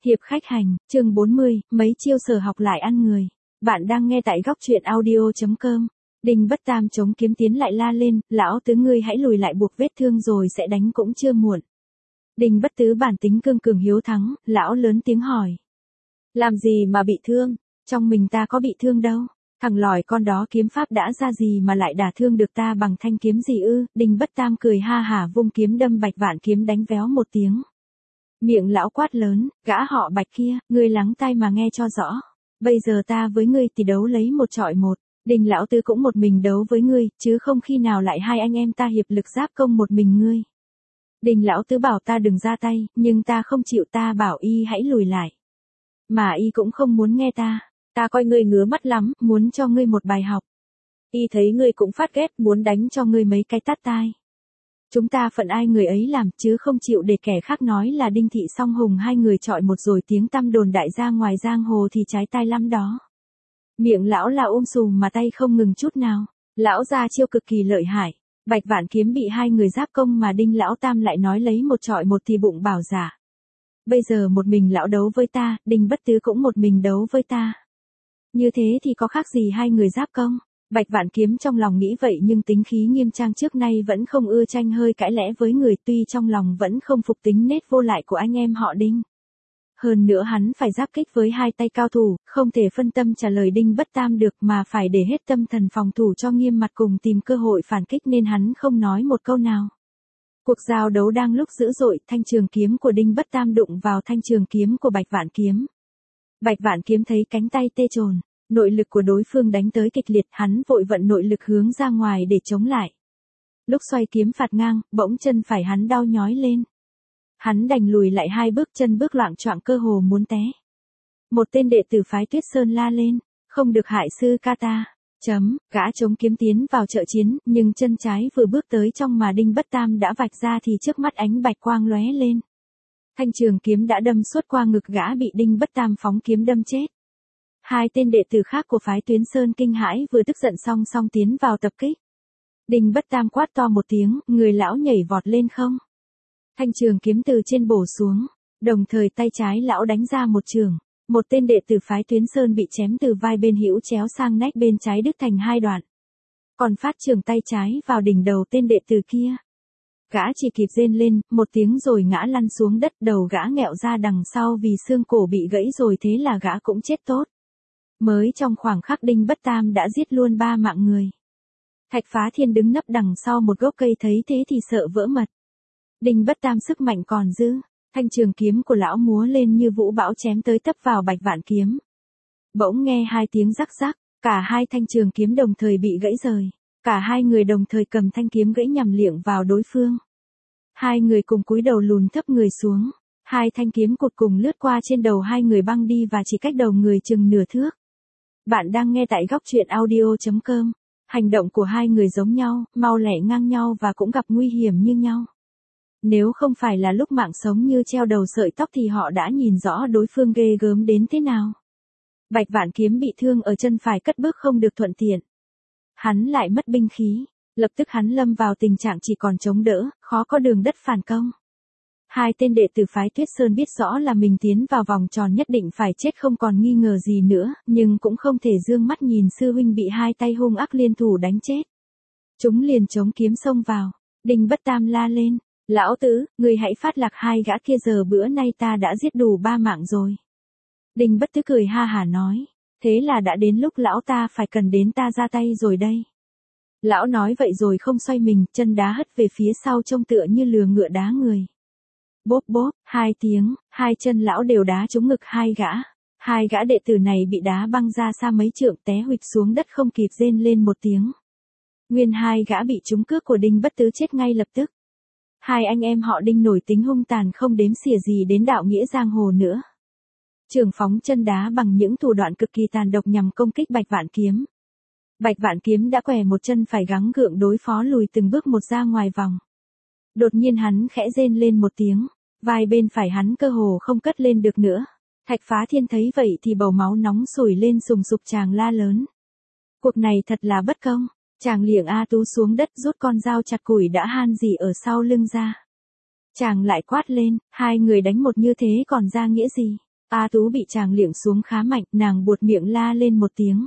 Hiệp khách hành, chương 40, mấy chiêu sở học lại ăn người. Bạn đang nghe tại góc truyện audio.com. Đinh Bất Tam chống kiếm tiến lại la lên, lão tứ ngươi hãy lùi lại buộc vết thương rồi sẽ đánh cũng chưa muộn. Đinh Bất Tứ bản tính cương cường hiếu thắng, lão lớn tiếng hỏi. Làm gì mà bị thương, trong mình ta có bị thương đâu, thằng lòi con đó kiếm pháp đã ra gì mà lại đả thương được ta bằng thanh kiếm gì ư. Đinh Bất Tam cười ha hả vung kiếm đâm Bạch Vạn Kiếm đánh véo một tiếng. Miệng lão quát lớn, gã họ Bạch kia, ngươi lắng tai mà nghe cho rõ. Bây giờ ta với ngươi thì đấu lấy một chọi một. Đinh lão tứ cũng một mình đấu với ngươi, chứ không khi nào lại hai anh em ta hiệp lực giáp công một mình ngươi. Đinh lão tứ bảo ta đừng ra tay, nhưng ta không chịu, ta bảo y hãy lùi lại. Mà y cũng không muốn nghe ta coi ngươi ngứa mắt lắm, muốn cho ngươi một bài học. Y thấy ngươi cũng phát ghét, muốn đánh cho ngươi mấy cái tát tai. Chúng ta phận ai người ấy làm, chứ không chịu để kẻ khác nói là Đinh Thị Song Hùng hai người chọi một rồi tiếng tăm đồn đại ra ngoài giang hồ thì trái tai lắm đó. Miệng lão là sùm mà tay không ngừng chút nào. Lão ra chiêu cực kỳ lợi hại. Bạch Vạn Kiếm bị hai người giáp công mà Đinh lão tam lại nói lấy một chọi một thì bụng bảo giả. Bây giờ một mình lão đấu với ta, Đinh Bất Tứ cũng một mình đấu với ta. Như thế thì có khác gì hai người giáp công. Bạch Vạn Kiếm trong lòng nghĩ vậy nhưng tính khí nghiêm trang trước nay vẫn không ưa tranh hơi cãi lẽ với người, tuy trong lòng vẫn không phục tính nết vô lại của anh em họ Đinh. Hơn nữa hắn phải giáp kích với hai tay cao thủ, không thể phân tâm trả lời Đinh Bất Tam được mà phải để hết tâm thần phòng thủ cho nghiêm mặt cùng tìm cơ hội phản kích nên hắn không nói một câu nào. Cuộc giao đấu đang lúc dữ dội, thanh trường kiếm của Đinh Bất Tam đụng vào thanh trường kiếm của Bạch Vạn Kiếm. Bạch Vạn Kiếm thấy cánh tay tê trồn. Nội lực của đối phương đánh tới kịch liệt, hắn vội vận nội lực hướng ra ngoài để chống lại. Lúc xoay kiếm phạt ngang, bỗng chân phải hắn đau nhói lên. Hắn đành lùi lại hai bước, chân bước loạng choạng cơ hồ muốn té. Một tên đệ tử phái Tuyết Sơn la lên, không được hại sư ca ta. Gã chống kiếm tiến vào trợ chiến, nhưng chân trái vừa bước tới trong mà Đinh Bất Tam đã vạch ra thì trước mắt ánh bạch quang lóe lên. Thanh trường kiếm đã đâm suốt qua ngực gã bị Đinh Bất Tam phóng kiếm đâm chết. Hai tên đệ tử khác của phái Tuyến Sơn kinh hãi vừa tức giận song song tiến vào tập kích. Đinh Bất Tam quát to một tiếng, người lão nhảy vọt lên không. Thanh trường kiếm từ trên bổ xuống, đồng thời tay trái lão đánh ra một trường. Một tên đệ tử phái Tuyến Sơn bị chém từ vai bên hữu chéo sang nách bên trái đứt thành hai đoạn. Còn phát trường tay trái vào đỉnh đầu tên đệ tử kia. Gã chỉ kịp rên lên một tiếng rồi ngã lăn xuống đất, đầu gã nghẹo ra đằng sau vì xương cổ bị gãy rồi, thế là gã cũng chết tốt. Mới trong khoảng khắc Đinh Bất Tam đã giết luôn 3 mạng người. Thạch Phá Thiên đứng nấp đằng sau một gốc cây thấy thế thì sợ vỡ mật. Đinh Bất Tam sức mạnh còn dư, thanh trường kiếm của lão múa lên như vũ bão chém tới tấp vào Bạch Vạn Kiếm. Bỗng nghe hai tiếng rắc rắc, cả hai thanh trường kiếm đồng thời bị gãy rời. Cả hai người đồng thời cầm thanh kiếm gãy nhằm liệng vào đối phương. Hai người cùng cúi đầu lùn thấp người xuống. Hai thanh kiếm cột cùng lướt qua trên đầu hai người băng đi và chỉ cách đầu người chừng nửa thước. Bạn đang nghe tại góc truyện audio.com. Hành động của hai người giống nhau, mau lẹ ngang nhau và cũng gặp nguy hiểm như nhau. Nếu không phải là lúc mạng sống như treo đầu sợi tóc thì họ đã nhìn rõ đối phương ghê gớm đến thế nào. Bạch Vạn Kiếm bị thương ở chân phải, cất bước không được thuận tiện. Hắn lại mất binh khí, lập tức hắn lâm vào tình trạng chỉ còn chống đỡ, khó có đường đất phản công. Hai tên đệ tử phái Tuyết Sơn biết rõ là mình tiến vào vòng tròn nhất định phải chết không còn nghi ngờ gì nữa, nhưng cũng không thể dương mắt nhìn sư huynh bị hai tay hung ác liên thủ đánh chết. Chúng liền chống kiếm xông vào. Đinh Bất Tam la lên, lão tứ, người hãy phát lạc hai gã kia, giờ bữa nay ta đã giết đủ 3 mạng rồi. Đinh Bất Tứ cười ha hả nói, thế là đã đến lúc lão ta phải cần đến ta ra tay rồi đây. Lão nói vậy rồi không xoay mình, chân đá hất về phía sau trông tựa như lừa ngựa đá người. Bốp bốp, hai tiếng, hai chân lão đều đá trúng ngực hai gã. Hai gã đệ tử này bị đá băng ra xa mấy trượng, té huỵch xuống đất không kịp rên lên một tiếng. Nguyên hai gã bị trúng cước của Đinh Bất Tứ chết ngay lập tức. Hai anh em họ Đinh nổi tính hung tàn không đếm xỉa gì đến đạo nghĩa giang hồ nữa. Trường phóng chân đá bằng những thủ đoạn cực kỳ tàn độc nhằm công kích Bạch Vạn Kiếm. Bạch Vạn Kiếm đã què một chân phải gắng gượng đối phó lùi từng bước một ra ngoài vòng. Đột nhiên hắn khẽ rên lên một tiếng, vai bên phải hắn cơ hồ không cất lên được nữa. Thạch Phá Thiên thấy vậy thì bầu máu nóng sủi lên sùng sục, chàng la lớn. Cuộc này thật là bất công, chàng liệng A Tú xuống đất rút con dao chặt củi đã han gì ở sau lưng ra. Chàng lại quát lên, hai người đánh một như thế còn ra nghĩa gì? A Tú bị chàng liệng xuống khá mạnh, nàng buột miệng la lên một tiếng.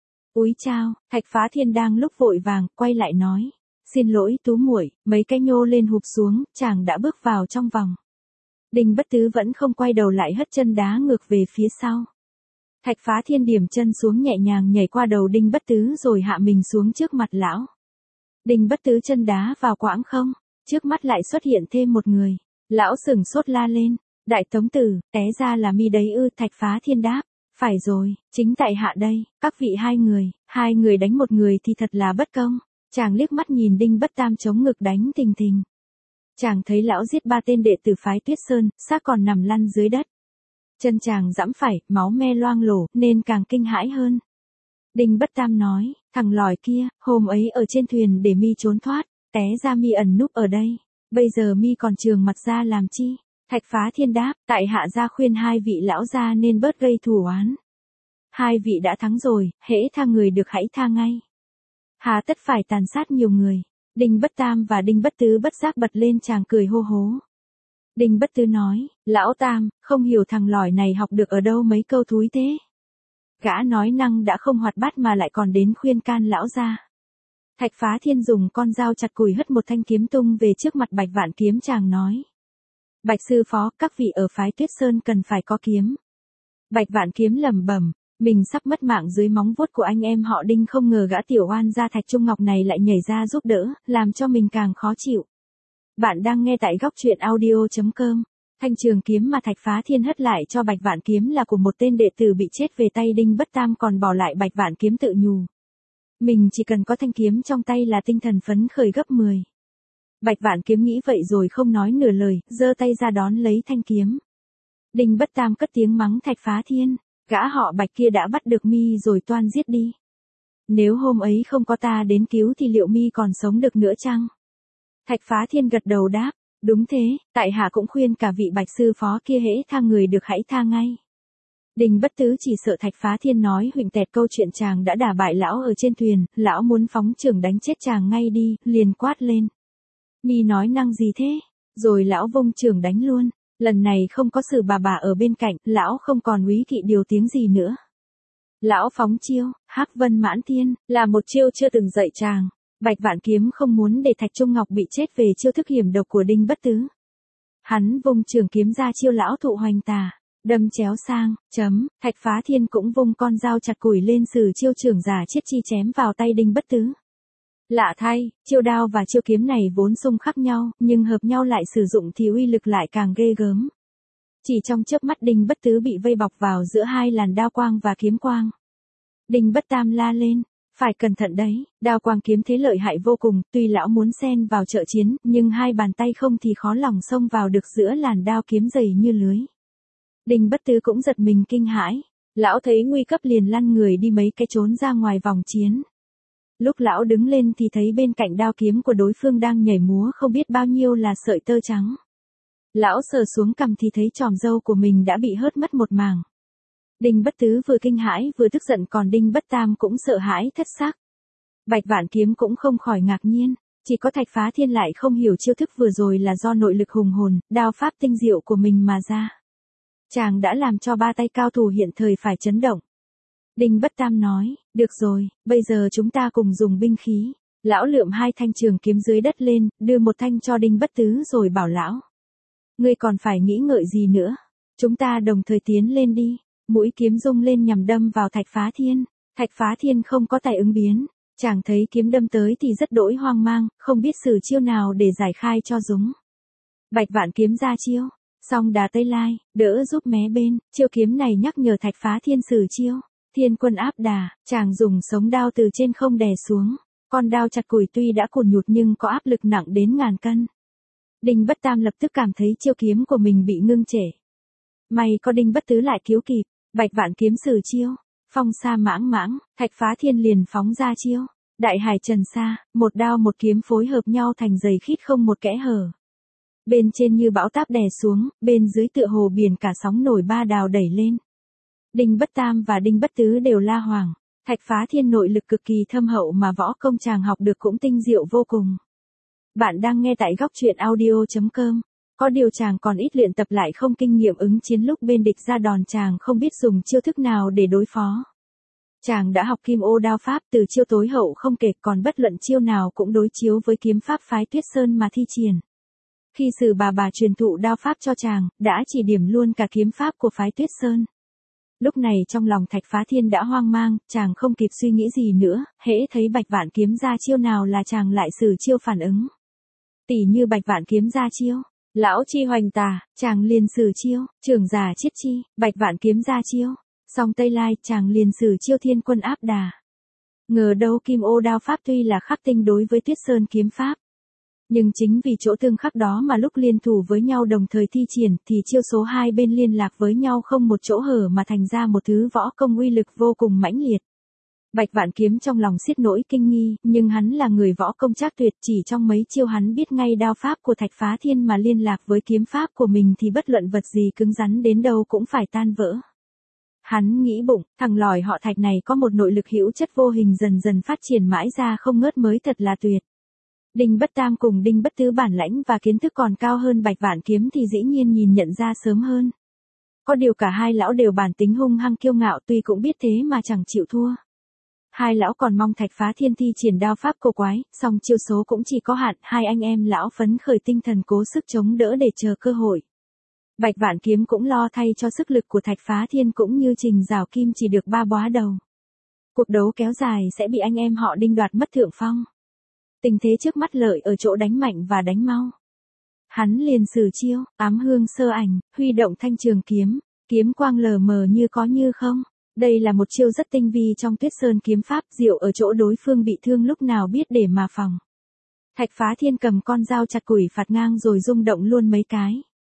Úi chao, Thạch Phá Thiên đang lúc vội vàng, quay lại nói. Xin lỗi Tú muội, mấy cái nhô lên hụp xuống, chàng đã bước vào trong vòng. Đinh Bất Tứ vẫn không quay đầu lại, hất chân đá ngược về phía sau. Thạch Phá Thiên điểm chân xuống nhẹ nhàng nhảy qua đầu Đinh Bất Tứ rồi hạ mình xuống trước mặt lão. Đinh Bất Tứ chân đá vào quãng không, trước mắt lại xuất hiện thêm một người. Lão sửng sốt la lên, đại tống tử, té ra là mi đấy ư? Thạch Phá Thiên đáp, phải rồi, chính tại hạ đây, các vị hai người đánh một người thì thật là bất công. Chàng liếc mắt nhìn Đinh Bất Tam chống ngực đánh thình thình. Chàng thấy lão giết 3 tên đệ tử phái Tuyết Sơn, xác còn nằm lăn dưới đất. Chân chàng giẫm phải, máu me loang lổ, nên càng kinh hãi hơn. Đinh Bất Tam nói, thằng lòi kia, hôm ấy ở trên thuyền để mi trốn thoát, té ra mi ẩn núp ở đây, bây giờ mi còn trường mặt ra làm chi? Thạch Phá Thiên đáp, tại hạ ra khuyên hai vị lão gia nên bớt gây thù oán. Hai vị đã thắng rồi, hễ tha người được hãy tha ngay. Hà tất phải tàn sát nhiều người. Đinh Bất Tam và Đinh Bất Tứ bất giác bật lên, chàng cười hô hố. Đinh Bất Tứ nói, lão Tam, không hiểu thằng lòi này học được ở đâu mấy câu thúi thế. Gã nói năng đã không hoạt bát mà lại còn đến khuyên can lão gia. Thạch Phá Thiên dùng con dao chặt củi hất một thanh kiếm tung về trước mặt Bạch Vạn Kiếm, chàng nói. Bạch sư phó, các vị ở phái Tuyết Sơn cần phải có kiếm. Bạch Vạn Kiếm lẩm bẩm, mình sắp mất mạng dưới móng vuốt của anh em họ Đinh, không ngờ gã tiểu oan gia Thạch Trung Ngọc này lại nhảy ra giúp đỡ, làm cho mình càng khó chịu. Bạn đang nghe tại góc truyện audio.com. Thanh trường kiếm mà Thạch Phá Thiên hất lại cho Bạch Vạn Kiếm là của một tên đệ tử bị chết về tay Đinh Bất Tam, còn bỏ lại Bạch Vạn Kiếm tự nhủ. Mình chỉ cần có thanh kiếm trong tay là tinh thần phấn khởi gấp 10. Bạch Vạn Kiếm nghĩ vậy rồi không nói nửa lời, giơ tay ra đón lấy thanh kiếm. Đinh Bất Tam cất tiếng mắng Thạch Phá Thiên, gã họ Bạch kia đã bắt được mi rồi toan giết đi. Nếu hôm ấy không có ta đến cứu thì liệu mi còn sống được nữa chăng? Thạch Phá Thiên gật đầu đáp, đúng thế, tại hạ cũng khuyên cả vị Bạch sư phó kia hễ tha người được hãy tha ngay. Đinh Bất Tứ chỉ sợ Thạch Phá Thiên nói huỳnh tẹt câu chuyện chàng đã đả bại lão ở trên thuyền, lão muốn phóng chưởng đánh chết chàng ngay đi, liền quát lên. Mi nói năng gì thế? Rồi lão vung chưởng đánh luôn. Lần này không có sự bà ở bên cạnh, lão không còn úy kỵ điều tiếng gì nữa. Lão phóng chiêu, Hắc Vân Mãn Thiên, là một chiêu chưa từng dạy chàng. Bạch Vạn Kiếm không muốn để Thạch Trung Ngọc bị chết về chiêu thức hiểm độc của Đinh Bất Tứ. Hắn vung trường kiếm ra chiêu lão thụ hoành tà, đâm chéo sang, Thạch Phá Thiên cũng vung con dao chặt củi lên sử chiêu trưởng giả chiết chi chém vào tay Đinh Bất Tứ. Lạ thay, chiêu đao và chiêu kiếm này vốn xung khắc nhau, nhưng hợp nhau lại sử dụng thì uy lực lại càng ghê gớm. Chỉ trong chớp mắt Đinh Bất Tứ bị vây bọc vào giữa hai làn đao quang và kiếm quang. Đinh Bất Tam la lên, phải cẩn thận đấy, đao quang kiếm thế lợi hại vô cùng, tuy lão muốn xen vào trợ chiến, nhưng hai bàn tay không thì khó lòng xông vào được giữa làn đao kiếm dày như lưới. Đinh Bất Tứ cũng giật mình kinh hãi, lão thấy nguy cấp liền lăn người đi mấy cái trốn ra ngoài vòng chiến. Lúc lão đứng lên thì thấy bên cạnh đao kiếm của đối phương đang nhảy múa không biết bao nhiêu là sợi tơ trắng. Lão sờ xuống cằm thì thấy chòm râu của mình đã bị hớt mất một mảng. Đinh Bất Tứ vừa kinh hãi vừa tức giận, còn Đinh Bất Tam cũng sợ hãi thất xác. Bạch Vạn Kiếm cũng không khỏi ngạc nhiên, chỉ có Thạch Phá Thiên lại không hiểu chiêu thức vừa rồi là do nội lực hùng hồn, đao pháp tinh diệu của mình mà ra. Chàng đã làm cho ba tay cao thủ hiện thời phải chấn động. Đinh Bất Tam nói, được rồi, bây giờ chúng ta cùng dùng binh khí. Lão lượm hai thanh trường kiếm dưới đất lên, đưa một thanh cho Đinh Bất Tứ rồi bảo lão. Ngươi còn phải nghĩ ngợi gì nữa? Chúng ta đồng thời tiến lên đi. Mũi kiếm rung lên nhằm đâm vào Thạch Phá Thiên. Thạch Phá Thiên không có tài ứng biến. Chàng thấy kiếm đâm tới thì rất đỗi hoang mang, không biết sử chiêu nào để giải khai cho chúng. Bạch Vạn Kiếm ra chiêu. Song đá Tây Lai, đỡ giúp mé bên, chiêu kiếm này nhắc nhở Thạch Phá Thiên sử chiêu. Thiên Quân Áp Đà, chàng dùng sống đao từ trên không đè xuống. Con đao chặt củi tuy đã cùn nhụt nhưng có áp lực nặng đến ngàn cân. Đinh Bất Tam lập tức cảm thấy chiêu kiếm của mình bị ngưng trệ. May có Đinh Bất Tứ lại cứu kịp, Bạch Vạn Kiếm sử chiêu. Phong sa mãng mãng, Thạch Phá Thiên liền phóng ra chiêu. Đại hải trần sa, một đao một kiếm phối hợp nhau thành dày khít không một kẽ hở. Bên trên như bão táp đè xuống, bên dưới tựa hồ biển cả sóng nổi ba đào đẩy lên. Đinh Bất Tam và Đinh Bất Tứ đều la hoảng. Thạch Phá Thiên nội lực cực kỳ thâm hậu mà võ công chàng học được cũng tinh diệu vô cùng. Bạn đang nghe tại góc truyện audio.com. Có điều chàng còn ít luyện tập lại không kinh nghiệm ứng chiến lúc bên địch ra đòn, chàng không biết dùng chiêu thức nào để đối phó. Chàng đã học Kim Ô đao pháp từ chiêu tối hậu không kể, còn bất luận chiêu nào cũng đối chiếu với kiếm pháp phái Tuyết Sơn mà thi triển. Khi Sử bà truyền thụ đao pháp cho chàng, đã chỉ điểm luôn cả kiếm pháp của phái Tuyết Sơn. Lúc này trong lòng Thạch Phá Thiên đã hoang mang, chàng không kịp suy nghĩ gì nữa, hễ thấy Bạch Vạn kiếm ra chiêu nào là chàng lại sử chiêu phản ứng. Tỉ như Bạch Vạn kiếm ra chiêu Lão Chi Hoành Tà, chàng liền sử chiêu Trường Giả Chiết Chi. Bạch Vạn kiếm ra chiêu Song Tây Lai, chàng liền sử chiêu Thiên Quân Áp Đà. Ngờ đâu Kim Ô đao pháp tuy là khắc tinh đối với Tuyết Sơn kiếm pháp, nhưng chính vì chỗ tương khắc đó mà lúc liên thủ với nhau đồng thời thi triển thì chiêu số hai bên liên lạc với nhau không một chỗ hở mà thành ra một thứ võ công uy lực vô cùng mãnh liệt. Bạch Vạn kiếm trong lòng xiết nỗi kinh nghi, nhưng hắn là người võ công trác tuyệt, chỉ trong mấy chiêu hắn biết ngay đao pháp của Thạch Phá Thiên mà liên lạc với kiếm pháp của mình thì bất luận vật gì cứng rắn đến đâu cũng phải tan vỡ. Hắn nghĩ bụng, thằng lòi họ Thạch này có một nội lực hữu chất vô hình dần dần phát triển mãi ra không ngớt mới thật là tuyệt. Đinh Bất Tam cùng Đinh Bất Tứ bản lãnh và kiến thức còn cao hơn Bạch Vạn kiếm thì dĩ nhiên nhìn nhận ra sớm hơn. Có điều cả hai lão đều bản tính hung hăng kiêu ngạo, tuy cũng biết thế mà chẳng chịu thua. Hai lão còn mong Thạch Phá Thiên thi triển đao pháp cổ quái, song chiêu số cũng chỉ có hạn, hai anh em lão phấn khởi tinh thần cố sức chống đỡ để chờ cơ hội. Bạch Vạn kiếm cũng lo thay cho sức lực của Thạch Phá Thiên cũng như Trình Giảo Kim chỉ được 3 bóa đầu. Cuộc đấu kéo dài sẽ bị anh em họ Đinh đoạt mất thượng phong. Tình thế trước mắt lợi ở chỗ đánh mạnh và đánh mau. Hắn liền sử chiêu Ám Hương Sơ Ảnh, huy động thanh trường kiếm, kiếm quang lờ mờ như có như không. Đây là một chiêu rất tinh vi trong Tuyết Sơn kiếm pháp, diệu ở chỗ đối phương bị thương lúc nào biết để mà phòng. Thạch Phá Thiên cầm con dao chặt củi phạt ngang rồi rung động luôn mấy cái.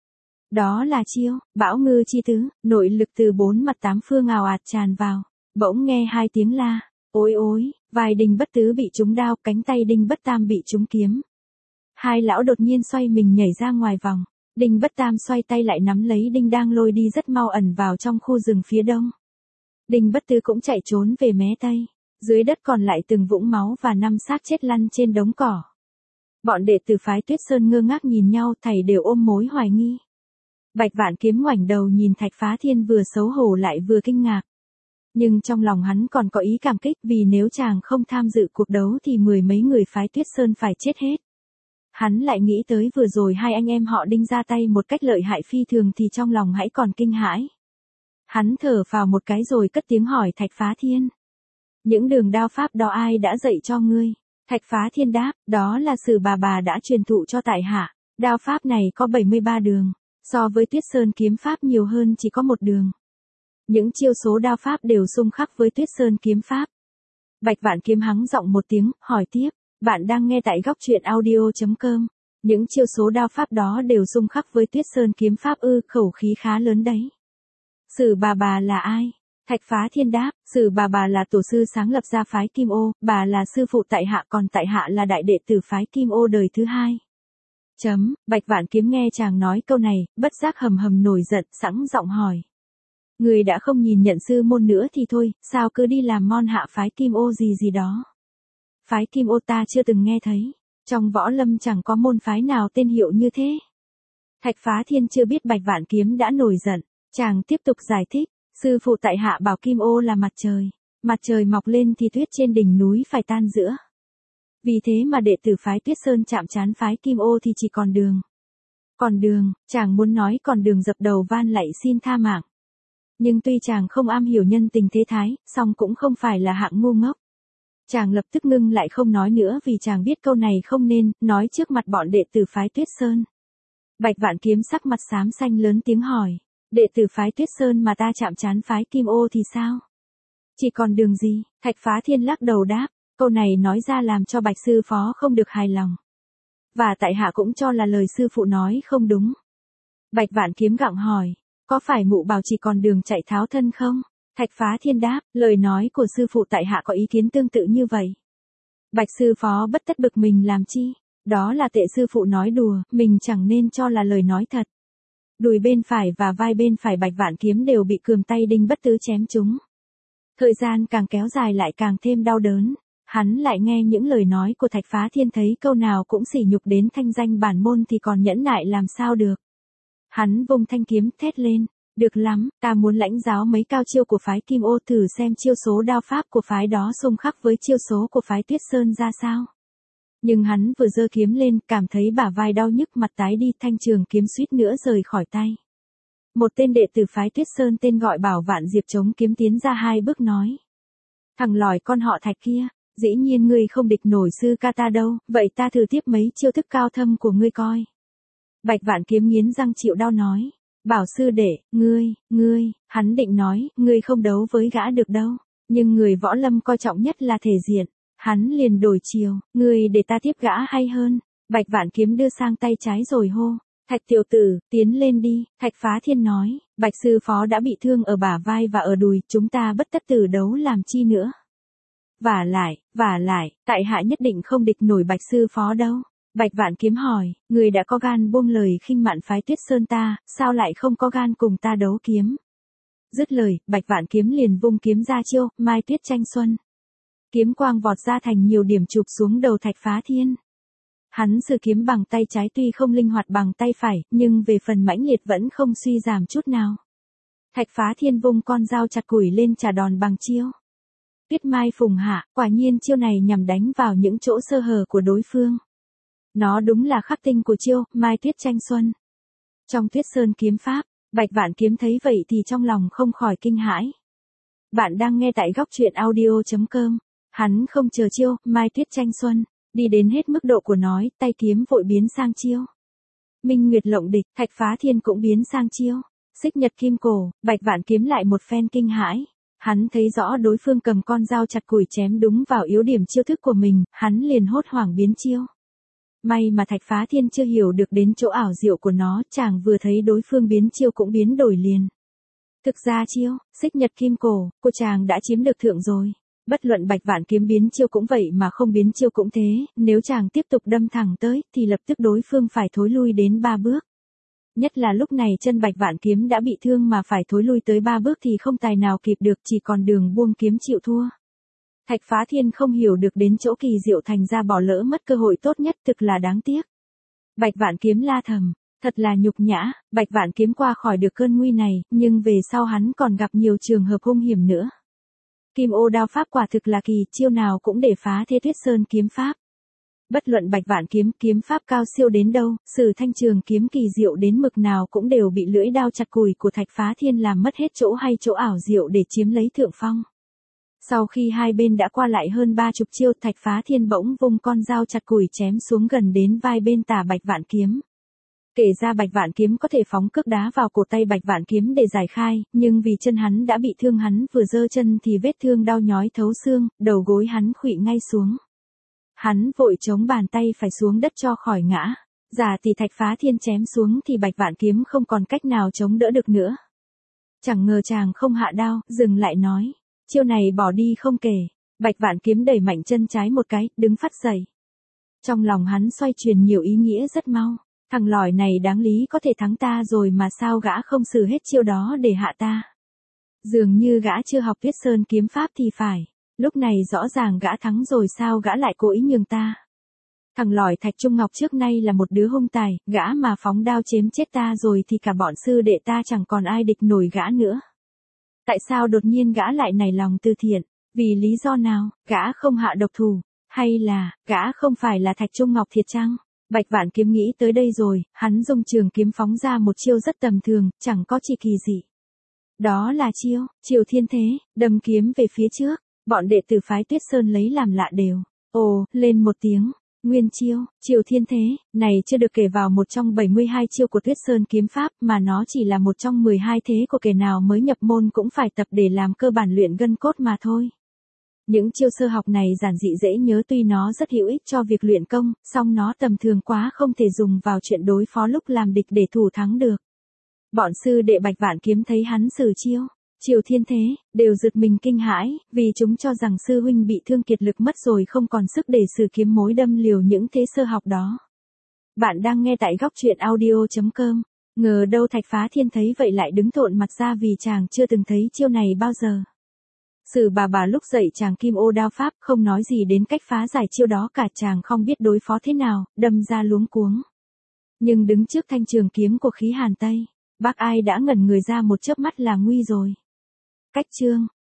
Đó là chiêu Bão Ngư Chi Tứ, nội lực từ 4 mặt 8 phương ào ạt tràn vào. Bỗng nghe hai tiếng la, ối ối, vai Đinh Bất Tứ bị trúng đao, cánh tay Đinh Bất Tam bị trúng kiếm. Hai lão đột nhiên xoay mình nhảy ra ngoài vòng. Đinh Bất Tam xoay tay lại nắm lấy đinh đang lôi đi rất mau ẩn vào trong khu rừng phía đông. Đinh Bất Tứ cũng chạy trốn về mé tây. Dưới đất còn lại từng vũng máu và 5 xác chết lăn trên đống cỏ. Bọn đệ tử phái Tuyết Sơn ngơ ngác nhìn nhau, thảy đều ôm mối hoài nghi. Bạch Vạn kiếm ngoảnh đầu nhìn Thạch Phá Thiên vừa xấu hổ lại vừa kinh ngạc. Nhưng trong lòng hắn còn có ý cảm kích, vì nếu chàng không tham dự cuộc đấu thì 10 mấy người phái Tuyết Sơn phải chết hết. Hắn lại nghĩ tới vừa rồi hai anh em họ Đinh ra tay một cách lợi hại phi thường thì trong lòng hãy còn kinh hãi. Hắn thở phào một cái rồi cất tiếng hỏi Thạch Phá Thiên. Những đường đao pháp đó ai đã dạy cho ngươi? Thạch Phá Thiên đáp, đó là Sử bà đã truyền thụ cho tại hạ. Đao pháp này có 73 đường, so với Tuyết Sơn kiếm pháp nhiều hơn chỉ có một đường. Những chiêu số đao pháp đều xung khắc với Tuyết Sơn kiếm pháp. Bạch Vạn kiếm hắng giọng một tiếng, hỏi tiếp, bạn đang nghe tại góc truyện audio.com. Những chiêu số đao pháp đó đều xung khắc với Tuyết Sơn kiếm pháp ư? Khẩu khí khá lớn đấy. Sử bà là ai? Thạch Phá Thiên đáp, Sử bà là tổ sư sáng lập ra phái Kim Ô, bà là sư phụ tại hạ, còn tại hạ là đại đệ tử phái Kim Ô đời thứ hai. Bạch Vạn kiếm nghe chàng nói câu này, bất giác hầm hầm nổi giận, sẵn giọng hỏi. Người đã không nhìn nhận sư môn nữa thì thôi, sao cứ đi làm mon hạ phái Kim Ô gì gì đó? Phái Kim Ô ta chưa từng nghe thấy, trong võ lâm chẳng có môn phái nào tên hiệu như thế. Thạch Phá Thiên chưa biết Bạch Vạn kiếm đã nổi giận, chàng tiếp tục giải thích, sư phụ tại hạ bảo Kim Ô là mặt trời mọc lên thì tuyết trên đỉnh núi phải tan giữa. Vì thế mà đệ tử phái Tuyết Sơn chạm trán phái Kim Ô thì chỉ còn đường. Còn đường, chàng muốn nói còn đường dập đầu van lạy xin tha mạng. Nhưng tuy chàng không am hiểu nhân tình thế thái, song cũng không phải là hạng ngu ngốc. Chàng lập tức ngưng lại không nói nữa vì chàng biết câu này không nên nói trước mặt bọn đệ tử phái Tuyết Sơn. Bạch Vạn kiếm sắc mặt xám xanh lớn tiếng hỏi, đệ tử phái Tuyết Sơn mà ta chạm trán phái Kim Ô thì sao? Chỉ còn đường gì? Thạch Phá Thiên lắc đầu đáp, câu này nói ra làm cho Bạch sư phó không được hài lòng. Và tại hạ cũng cho là lời sư phụ nói không đúng. Bạch Vạn kiếm gặng hỏi, có phải mụ bảo chỉ còn đường chạy tháo thân không? Thạch Phá Thiên đáp, lời nói của sư phụ tại hạ có ý kiến tương tự như vậy. Bạch sư phó bất tất bực mình làm chi? Đó là tệ sư phụ nói đùa, mình chẳng nên cho là lời nói thật. Đùi bên phải và vai bên phải Bạch Vạn kiếm đều bị cườm tay Đinh Bất Tứ chém trúng. Thời gian càng kéo dài lại càng thêm đau đớn. Hắn lại nghe những lời nói của Thạch Phá Thiên thấy câu nào cũng sỉ nhục đến thanh danh bản môn thì còn nhẫn nại làm sao được. Hắn vung thanh kiếm thét lên, được lắm, ta muốn lãnh giáo mấy cao chiêu của phái Kim Ô thử xem chiêu số đao pháp của phái đó xung khắc với chiêu số của phái Tuyết Sơn ra sao. Nhưng hắn vừa giơ kiếm lên, cảm thấy bả vai đau nhức mặt tái đi, thanh trường kiếm suýt nữa rời khỏi tay. Một tên đệ tử phái Tuyết Sơn tên gọi Bảo Vạn Diệp chống kiếm tiến ra 2 bước nói. Thằng lòi con họ Thạch kia, dĩ nhiên ngươi không địch nổi sư ca ta đâu, vậy ta thử tiếp mấy chiêu thức cao thâm của ngươi coi. Bạch Vạn Kiếm nghiến răng chịu đau nói. Bảo sư đệ, ngươi, hắn định nói, ngươi không đấu với gã được đâu. Nhưng người võ lâm coi trọng nhất là thể diện. Hắn liền đổi chiều, ngươi để ta tiếp gã hay hơn. Bạch Vạn Kiếm đưa sang tay trái rồi hô. Thạch tiểu tử, tiến lên đi, Thạch Phá Thiên nói, Bạch sư phó đã bị thương ở bả vai và ở đùi, chúng ta bất tất tử đấu làm chi nữa. Vả lại, tại hạ nhất định không địch nổi Bạch sư phó đâu. Bạch Vạn Kiếm hỏi, người đã có gan buông lời khinh mạn phái Tuyết Sơn ta, sao lại không có gan cùng ta đấu kiếm? Dứt lời, Bạch Vạn Kiếm liền vung kiếm ra chiêu, Mai Tuyết Tranh Xuân. Kiếm quang vọt ra thành nhiều điểm chụp xuống đầu Thạch Phá Thiên. Hắn sử kiếm bằng tay trái tuy không linh hoạt bằng tay phải, nhưng về phần mãnh liệt vẫn không suy giảm chút nào. Thạch Phá Thiên vung con dao chặt củi lên trả đòn bằng chiêu. Tuyết Mai Phùng Hạ, quả nhiên chiêu này nhằm đánh vào những chỗ sơ hở của đối phương. Nó đúng là khắc tinh của chiêu, Mai Tuyết Tranh Xuân. Trong Tuyết Sơn kiếm pháp, Bạch Vạn Kiếm thấy vậy thì trong lòng không khỏi kinh hãi. Bạn đang nghe tại góc truyện audio.com. Hắn không chờ chiêu, Mai Tuyết Tranh Xuân, đi đến hết mức độ của nói, tay kiếm vội biến sang chiêu. Minh Nguyệt Lộng Địch, Thạch Phá Thiên cũng biến sang chiêu. Xích Nhật Kim Cổ, Bạch Vạn Kiếm lại một phen kinh hãi. Hắn thấy rõ đối phương cầm con dao chặt củi chém đúng vào yếu điểm chiêu thức của mình, hắn liền hốt hoảng biến chiêu. May mà Thạch Phá Thiên chưa hiểu được đến chỗ ảo diệu của nó, chàng vừa thấy đối phương biến chiêu cũng biến đổi liền. Thực ra chiêu, Xích Nhật Kim Cổ, của chàng đã chiếm được thượng rồi. Bất luận Bạch Vạn Kiếm biến chiêu cũng vậy mà không biến chiêu cũng thế, nếu chàng tiếp tục đâm thẳng tới, thì lập tức đối phương phải thối lui đến 3 bước. Nhất là lúc này chân Bạch Vạn Kiếm đã bị thương mà phải thối lui tới 3 bước thì không tài nào kịp được, chỉ còn đường buông kiếm chịu thua. Thạch Phá Thiên không hiểu được đến chỗ kỳ diệu thành ra bỏ lỡ mất cơ hội tốt nhất, thực là đáng tiếc. Bạch Vạn Kiếm la thầm, thật là nhục nhã, Bạch Vạn Kiếm qua khỏi được cơn nguy này, nhưng về sau hắn còn gặp nhiều trường hợp hung hiểm nữa. Kim Ô đao pháp quả thực là kỳ, chiêu nào cũng để phá thế Tuyết Sơn kiếm pháp. Bất luận Bạch Vạn Kiếm kiếm pháp cao siêu đến đâu, sử thanh trường kiếm kỳ diệu đến mực nào cũng đều bị lưỡi đao chặt củi của Thạch Phá Thiên làm mất hết chỗ hay chỗ ảo diệu để chiếm lấy thượng phong. Sau khi hai bên đã qua lại hơn 30 chiêu, Thạch Phá Thiên bỗng vung con dao chặt củi chém xuống gần đến vai bên tả Bạch Vạn Kiếm. Kể ra Bạch Vạn Kiếm có thể phóng cước đá vào cổ tay Bạch Vạn Kiếm để giải khai, nhưng vì chân hắn đã bị thương, hắn vừa giơ chân thì vết thương đau nhói thấu xương, đầu gối hắn khuỵu ngay xuống. Hắn vội chống bàn tay phải xuống đất cho khỏi ngã. Giả thì Thạch Phá Thiên chém xuống thì Bạch Vạn Kiếm không còn cách nào chống đỡ được nữa. Chẳng ngờ chàng không hạ đao, dừng lại nói. Chiêu này bỏ đi không kể. Bạch Vạn Kiếm đẩy mạnh chân trái một cái, đứng phát dậy. Trong lòng hắn xoay chuyển nhiều ý nghĩa rất mau. Thằng lòi này đáng lý có thể thắng ta rồi mà sao gã không sử hết chiêu đó để hạ ta. Dường như gã chưa học Tuyết Sơn kiếm pháp thì phải. Lúc này rõ ràng gã thắng rồi, sao gã lại cố ý nhường ta. Thằng lòi Thạch Trung Ngọc trước nay là một đứa hung tài, gã mà phóng đao chém chết ta rồi thì cả bọn sư đệ ta chẳng còn ai địch nổi gã nữa. Tại sao đột nhiên gã lại nảy lòng từ thiện? Vì lý do nào? Gã không hạ độc thủ? Hay là, gã không phải là Thạch Trung Ngọc thiệt chăng? Bạch Vạn Kiếm nghĩ tới đây rồi, hắn dùng trường kiếm phóng ra một chiêu rất tầm thường, chẳng có chi kỳ gì. Đó là chiêu, Triều Thiên Thế, đâm kiếm về phía trước. Bọn đệ tử phái Tuyết Sơn lấy làm lạ đều. Ồ, lên một tiếng. Nguyên chiêu, Triều Thiên Thế, này chưa được kể vào một trong 72 chiêu của Tuyết Sơn kiếm pháp, mà nó chỉ là một trong 12 thế của kẻ nào mới nhập môn cũng phải tập để làm cơ bản luyện gân cốt mà thôi. Những chiêu sơ học này giản dị dễ nhớ, tuy nó rất hữu ích cho việc luyện công, song nó tầm thường quá không thể dùng vào chuyện đối phó lúc làm địch để thủ thắng được. Bọn sư đệ Bạch Vạn Kiếm thấy hắn sử chiêu Triều Thiên Thế, đều giật mình kinh hãi, vì chúng cho rằng sư huynh bị thương kiệt lực mất rồi không còn sức để sử kiếm mối đâm liều những thế sơ học đó. Bạn đang nghe tại góc truyện audio.com. Ngờ đâu Thạch Phá Thiên thấy vậy lại đứng thộn mặt ra vì chàng chưa từng thấy chiêu này bao giờ. Sử bà lúc dậy chàng kim ô đao pháp không nói gì đến cách phá giải chiêu đó cả, chàng không biết đối phó thế nào, đâm ra luống cuống. Nhưng đứng trước thanh trường kiếm của khí Hàn Tây, bác Ai đã ngẩn người ra một chớp mắt là nguy rồi. Cách chương